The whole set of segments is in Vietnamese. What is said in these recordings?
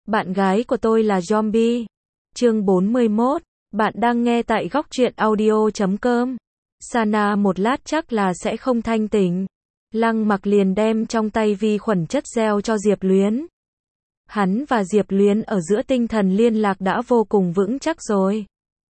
Bạn gái của tôi là zombie. Chương 41. Bạn đang nghe tại góc truyện audio.com. Sana một lát chắc là sẽ không thanh tỉnh. Lăng Mặc liền đem trong tay vi khuẩn chất gel cho Diệp Luyến. Hắn và Diệp Luyến ở giữa tinh thần liên lạc đã vô cùng vững chắc rồi.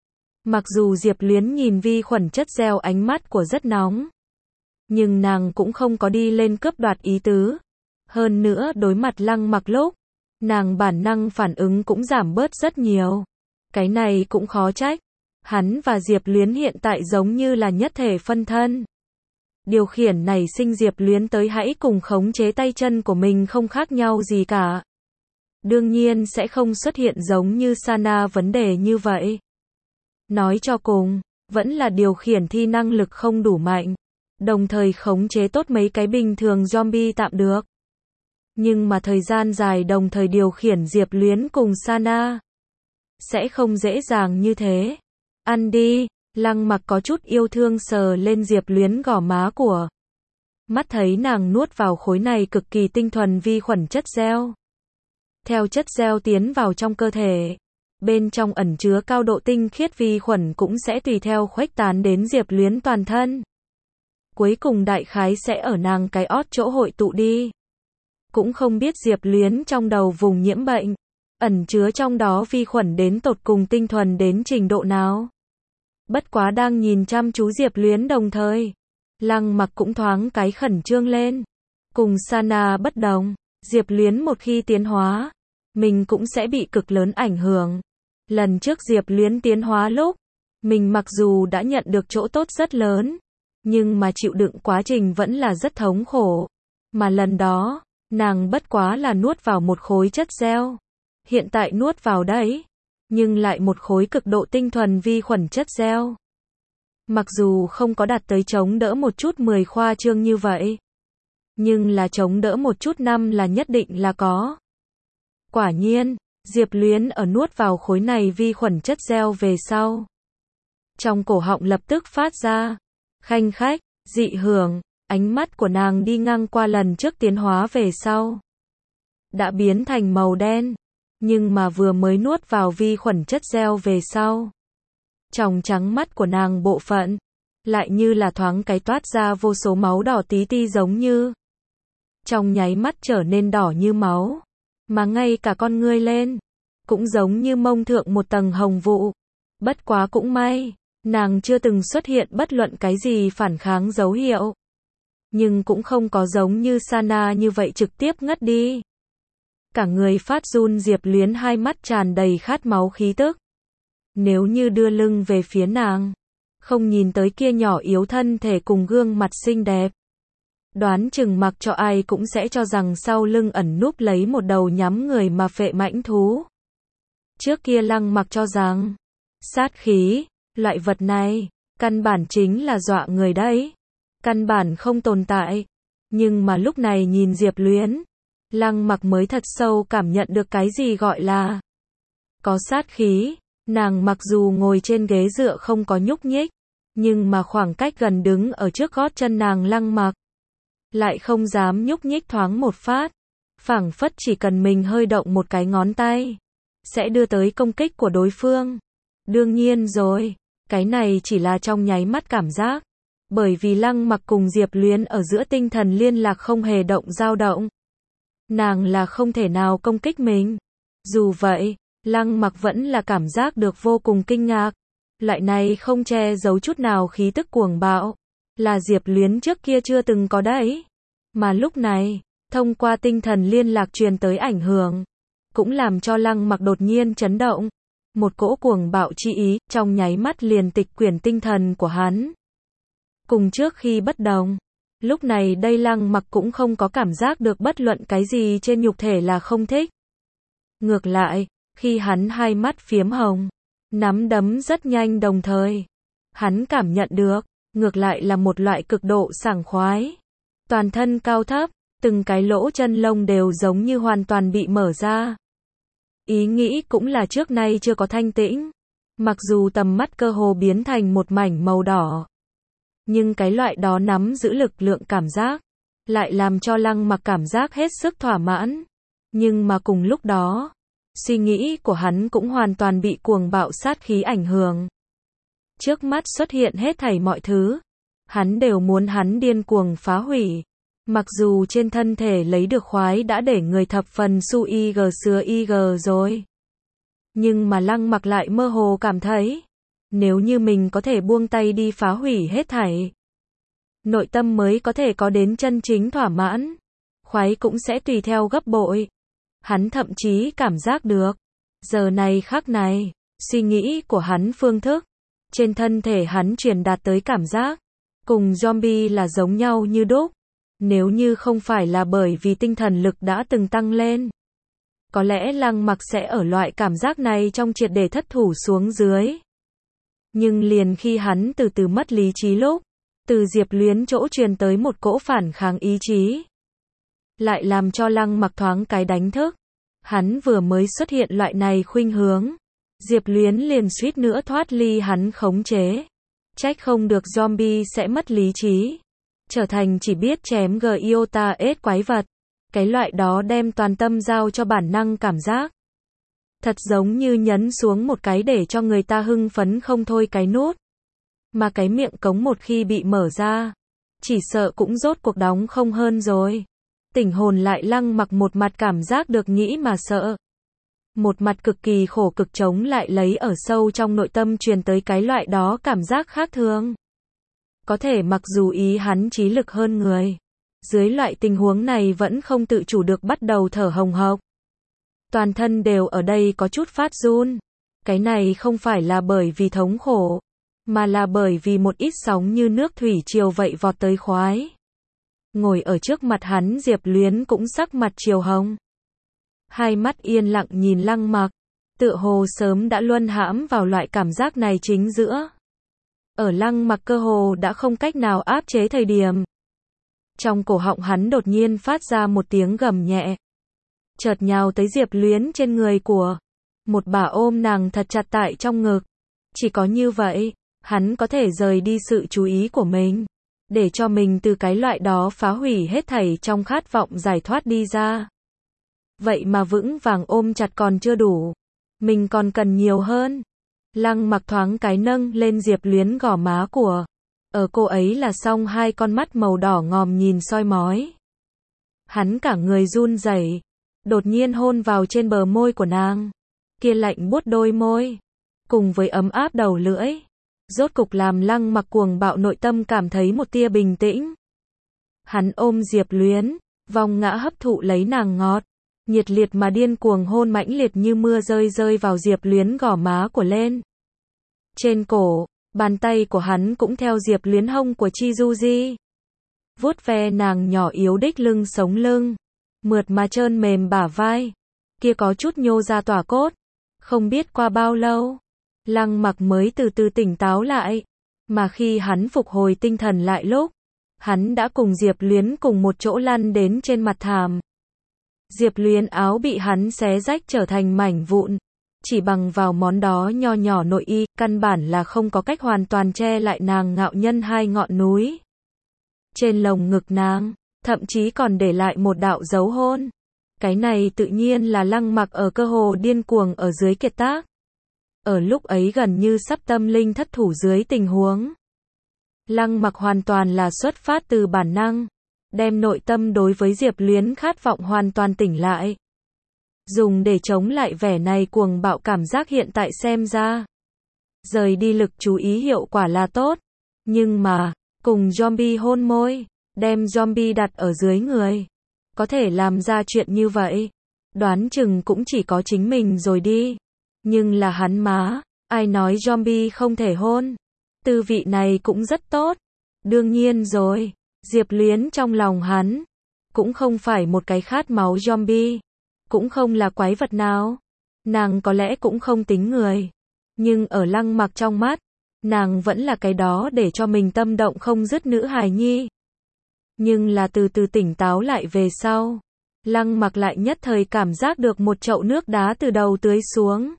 Mặc dù Diệp Luyến nhìn vi khuẩn chất gel ánh mắt của rất nóng, nhưng nàng cũng không có đi lên cướp đoạt ý tứ. Hơn nữa đối mặt Lăng Mặc lúc, nàng bản năng phản ứng cũng giảm bớt rất nhiều. Cái này cũng khó trách. Hắn và Diệp Luyến hiện tại giống như là nhất thể phân thân. Điều khiển nảy sinh Diệp Luyến tới hãy cùng khống chế tay chân của mình không khác nhau gì cả. Đương nhiên sẽ không xuất hiện giống như Sana vấn đề như vậy. Nói cho cùng, vẫn là điều khiển thi năng lực không đủ mạnh, đồng thời khống chế tốt mấy cái bình thường zombie tạm được. Nhưng mà thời gian dài đồng thời điều khiển Diệp Luyến cùng Sana sẽ không dễ dàng như thế. Ăn đi, Lăng Mặc có chút yêu thương sờ lên Diệp Luyến gò má của. Mắt thấy nàng nuốt vào khối này cực kỳ tinh thuần vi khuẩn chất gel. Theo chất gel tiến vào trong cơ thể, bên trong ẩn chứa cao độ tinh khiết vi khuẩn cũng sẽ tùy theo khuếch tán đến Diệp Luyến toàn thân. Cuối cùng đại khái sẽ ở nàng cái ót chỗ hội tụ đi. Cũng không biết Diệp Luyến trong đầu vùng nhiễm bệnh, ẩn chứa trong đó vi khuẩn đến tột cùng tinh thuần đến trình độ nào. Bất quá đang nhìn chăm chú Diệp Luyến đồng thời, Lăng Mặc cũng thoáng cái khẩn trương lên. Cùng Sana bất đồng, Diệp Luyến một khi tiến hóa, mình cũng sẽ bị cực lớn ảnh hưởng. Lần trước Diệp Luyến tiến hóa lúc, mình mặc dù đã nhận được chỗ tốt rất lớn, nhưng mà chịu đựng quá trình vẫn là rất thống khổ. Mà lần đó, nàng bất quá là nuốt vào một khối chất gel. Hiện tại nuốt vào đấy, nhưng lại một khối cực độ tinh thuần vi khuẩn chất gel. Mặc dù không có đạt tới chống đỡ một chút 10 khoa trương như vậy, nhưng là chống đỡ một chút năm là nhất định là có. Quả nhiên, Diệp Luyến ở nuốt vào khối này vi khuẩn chất gel về sau, trong cổ họng lập tức phát ra khanh khách, dị hưởng. Ánh mắt của nàng đi ngang qua lần trước tiến hóa về sau, đã biến thành màu đen. Nhưng mà vừa mới nuốt vào vi khuẩn chất gel về sau, tròng trắng mắt của nàng bộ phận lại như là thoáng cái toát ra vô số máu đỏ tí ti giống như trong nháy mắt trở nên đỏ như máu. Mà ngay cả con ngươi lên cũng giống như mông thượng một tầng hồng vụ. Bất quá cũng may, nàng chưa từng xuất hiện bất luận cái gì phản kháng dấu hiệu. Nhưng cũng không có giống như Sana như vậy trực tiếp ngất đi. Cả người phát run Diệp Luyến hai mắt tràn đầy khát máu khí tức. Nếu như đưa lưng về phía nàng, không nhìn tới kia nhỏ yếu thân thể cùng gương mặt xinh đẹp, đoán chừng mặc cho ai cũng sẽ cho rằng sau lưng ẩn núp lấy một đầu nhắm người mà phệ mãnh thú. Trước kia Lăng Mặc cho rằng, sát khí, loại vật này, căn bản chính là dọa người đấy. Căn bản không tồn tại. Nhưng mà lúc này nhìn Diệp Luyến, Lăng Mặc mới thật sâu cảm nhận được cái gì gọi là có sát khí. Nàng mặc dù ngồi trên ghế dựa không có nhúc nhích, nhưng mà khoảng cách gần đứng ở trước gót chân nàng Lăng Mặc lại không dám nhúc nhích thoáng một phát. Phảng phất chỉ cần mình hơi động một cái ngón tay, sẽ đưa tới công kích của đối phương. Đương nhiên rồi, cái này chỉ là trong nháy mắt cảm giác. Bởi vì Lăng Mặc cùng Diệp Luyến ở giữa tinh thần liên lạc không hề động dao động, nàng là không thể nào công kích mình. Dù vậy, Lăng Mặc vẫn là cảm giác được vô cùng kinh ngạc. Loại này không che giấu chút nào khí tức cuồng bạo, là Diệp Luyến trước kia chưa từng có đấy. Mà lúc này, thông qua tinh thần liên lạc truyền tới ảnh hưởng, cũng làm cho Lăng Mặc đột nhiên chấn động. Một cỗ cuồng bạo chi ý, trong nháy mắt liền tịch quyển tinh thần của hắn. Cùng trước khi bất đồng, lúc này đây Lăng Mặc cũng không có cảm giác được bất luận cái gì trên nhục thể là không thích. Ngược lại, khi hắn hai mắt phiếm hồng, nắm đấm rất nhanh đồng thời, hắn cảm nhận được, ngược lại là một loại cực độ sảng khoái. Toàn thân cao thấp, từng cái lỗ chân lông đều giống như hoàn toàn bị mở ra. Ý nghĩ cũng là trước nay chưa có thanh tĩnh. Mặc dù tầm mắt cơ hồ biến thành một mảnh màu đỏ, nhưng cái loại đó nắm giữ lực lượng cảm giác, lại làm cho Lăng Mặc cảm giác hết sức thỏa mãn. Nhưng mà cùng lúc đó, Suy nghĩ của hắn cũng hoàn toàn bị cuồng bạo sát khí ảnh hưởng. Trước mắt xuất hiện hết thảy mọi thứ. Hắn đều muốn hắn điên cuồng phá hủy. Mặc dù trên thân thể lấy được khoái đã để người thập phần su ig sứa ig rồi. Nhưng mà Lăng Mặc lại mơ hồ cảm thấy, nếu như mình có thể buông tay đi phá hủy hết thảy, nội tâm mới có thể có đến chân chính thỏa mãn. Khoái cũng sẽ tùy theo gấp bội. Hắn thậm chí cảm giác được, giờ này khắc này, suy nghĩ của hắn phương thức, trên thân thể hắn truyền đạt tới cảm giác, cùng zombie là giống nhau như đúc. Nếu như không phải là bởi vì tinh thần lực đã từng tăng lên, có lẽ Lăng Mặc sẽ ở loại cảm giác này trong triệt để thất thủ xuống dưới. Nhưng liền khi hắn từ từ mất lý trí lúc, từ Diệp Luyến chỗ truyền tới một cỗ phản kháng ý chí, lại làm cho Lăng Mặc thoáng cái đánh thức. Hắn vừa mới xuất hiện loại này khuynh hướng, Diệp Luyến liền suýt nữa thoát ly hắn khống chế. Trách không được zombie sẽ mất lý trí, trở thành chỉ biết chém Giota S quái vật. Cái loại đó đem toàn tâm giao cho bản năng cảm giác. Thật giống như nhấn xuống một cái để cho người ta hưng phấn không thôi cái nút. Mà cái miệng cống một khi bị mở ra, chỉ sợ cũng rốt cuộc đóng không hơn rồi. Tỉnh hồn lại Lăng Mặc một mặt cảm giác được nghĩ mà sợ. Một mặt cực kỳ khổ cực chống lại lấy ở sâu trong nội tâm truyền tới cái loại đó cảm giác khác thường. Có thể mặc dù ý hắn trí lực hơn người, dưới loại tình huống này vẫn không tự chủ được bắt đầu thở hồng hộc. Toàn thân đều ở đây có chút phát run. Cái này không phải là bởi vì thống khổ, mà là bởi vì một ít sóng như nước thủy triều vậy vọt tới khoái. Ngồi ở trước mặt hắn Diệp Luyến cũng sắc mặt chiều hồng. Hai mắt yên lặng nhìn Lăng Mặc, tựa hồ sớm đã luân hãm vào loại cảm giác này chính giữa. Ở Lăng Mặc cơ hồ đã không cách nào áp chế thời điểm, trong cổ họng hắn đột nhiên phát ra một tiếng gầm nhẹ. Chợt nhào tới Diệp Luyến trên người của, một bà ôm nàng thật chặt tại trong ngực. Chỉ có như vậy, hắn có thể rời đi sự chú ý của mình, để cho mình từ cái loại đó phá hủy hết thảy trong khát vọng giải thoát đi ra. Vậy mà vững vàng ôm chặt còn chưa đủ, mình còn cần nhiều hơn. Lăng Mặc thoáng cái nâng lên Diệp Luyến gò má của, ở cô ấy là xong hai con mắt màu đỏ ngòm nhìn soi mói. Hắn cả người run rẩy, đột nhiên hôn vào trên bờ môi của nàng. Kia lạnh buốt đôi môi, cùng với ấm áp đầu lưỡi, rốt cục làm Lăng Mặc cuồng bạo nội tâm cảm thấy một tia bình tĩnh. Hắn ôm Diệp Luyến, vòng ngã hấp thụ lấy nàng ngọt, nhiệt liệt mà điên cuồng hôn mãnh liệt như mưa rơi rơi vào Diệp Luyến gò má của lên. Trên cổ, bàn tay của hắn cũng theo Diệp Luyến hông của Chizuji, vuốt ve nàng nhỏ yếu đích lưng sống lưng, mượt mà trơn mềm bả vai, kia có chút nhô ra tỏa cốt. Không biết qua bao lâu, Lăng Mặc mới từ từ tỉnh táo lại, mà khi hắn phục hồi tinh thần lại lúc, hắn đã cùng Diệp Luyến cùng một chỗ lăn đến trên mặt thảm. Diệp Luyến áo bị hắn xé rách trở thành mảnh vụn, chỉ bằng vào món đó nho nhỏ nội y, căn bản là không có cách hoàn toàn che lại nàng ngạo nhân hai ngọn núi. Trên lồng ngực nàng, thậm chí còn để lại một đạo dấu hôn. Cái này tự nhiên là Lăng Mặc ở cơ hồ điên cuồng ở dưới kiệt tác. Ở lúc ấy gần như sắp tâm linh thất thủ dưới tình huống, Lăng Mặc hoàn toàn là xuất phát từ bản năng, đem nội tâm đối với Diệp Luyến khát vọng hoàn toàn tỉnh lại. Dùng để chống lại vẻ này cuồng bạo cảm giác hiện tại xem ra. Rời đi lực chú ý hiệu quả là tốt. Nhưng mà, cùng zombie hôn môi, đem zombie đặt ở dưới người, có thể làm ra chuyện như vậy, đoán chừng cũng chỉ có chính mình rồi đi. Nhưng là hắn má, ai nói zombie không thể hôn. Tư vị này cũng rất tốt. Đương nhiên rồi, Diệp Luyến trong lòng hắn, cũng không phải một cái khát máu zombie, cũng không là quái vật nào. Nàng có lẽ cũng không tính người, nhưng ở Lăng Mặc trong mắt, nàng vẫn là cái đó để cho mình tâm động không dứt nữ hài nhi. Nhưng là từ từ tỉnh táo lại về sau, Lăng Mặc lại nhất thời cảm giác được một chậu nước đá từ đầu tưới xuống.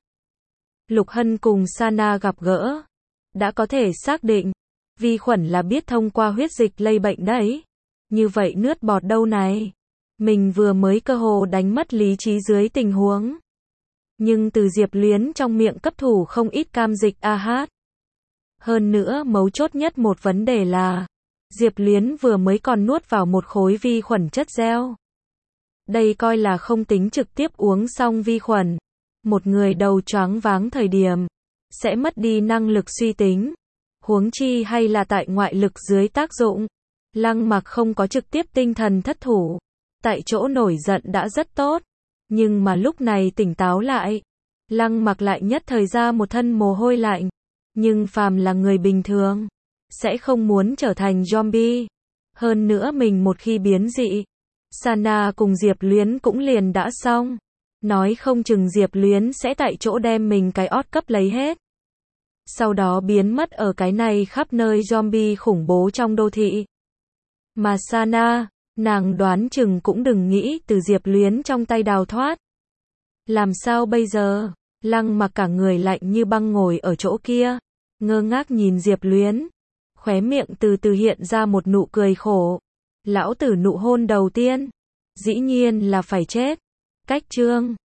Lục Hân cùng Sana gặp gỡ, đã có thể xác định, vi khuẩn là biết thông qua huyết dịch lây bệnh đấy. Như vậy nước bọt đâu này? Mình vừa mới cơ hồ đánh mất lý trí dưới tình huống Nhưng từ Diệp Luyến trong miệng cấp thủ không ít cam dịch AH. Hơn nữa mấu chốt nhất một vấn đề là, Diệp Luyến vừa mới còn nuốt vào một khối vi khuẩn chất gel. Đây coi là không tính trực tiếp uống xong vi khuẩn. Một người đầu choáng váng thời điểm, sẽ mất đi năng lực suy tính. Huống chi hay là tại ngoại lực dưới tác dụng. Lăng Mặc không có trực tiếp tinh thần thất thủ. Tại chỗ nổi giận đã rất tốt. Nhưng mà lúc này tỉnh táo lại. Lăng Mặc lại nhất thời ra một thân mồ hôi lạnh. Nhưng phàm là người bình thường, sẽ không muốn trở thành zombie. Hơn nữa mình một khi biến dị, Sana cùng Diệp Luyến cũng liền đã xong. Nói không chừng Diệp Luyến sẽ tại chỗ đem mình cái ót cấp lấy hết. Sau đó biến mất ở cái này khắp nơi zombie khủng bố trong đô thị. Mà Sana, nàng đoán chừng cũng đừng nghĩ từ Diệp Luyến trong tay đào thoát. Làm sao bây giờ? Lăng Mặc cả người lạnh như băng ngồi ở chỗ kia, ngơ ngác nhìn Diệp Luyến. Khóe miệng từ từ hiện ra một nụ cười khổ. Lão tử nụ hôn đầu tiên, dĩ nhiên là phải chết. Cách chương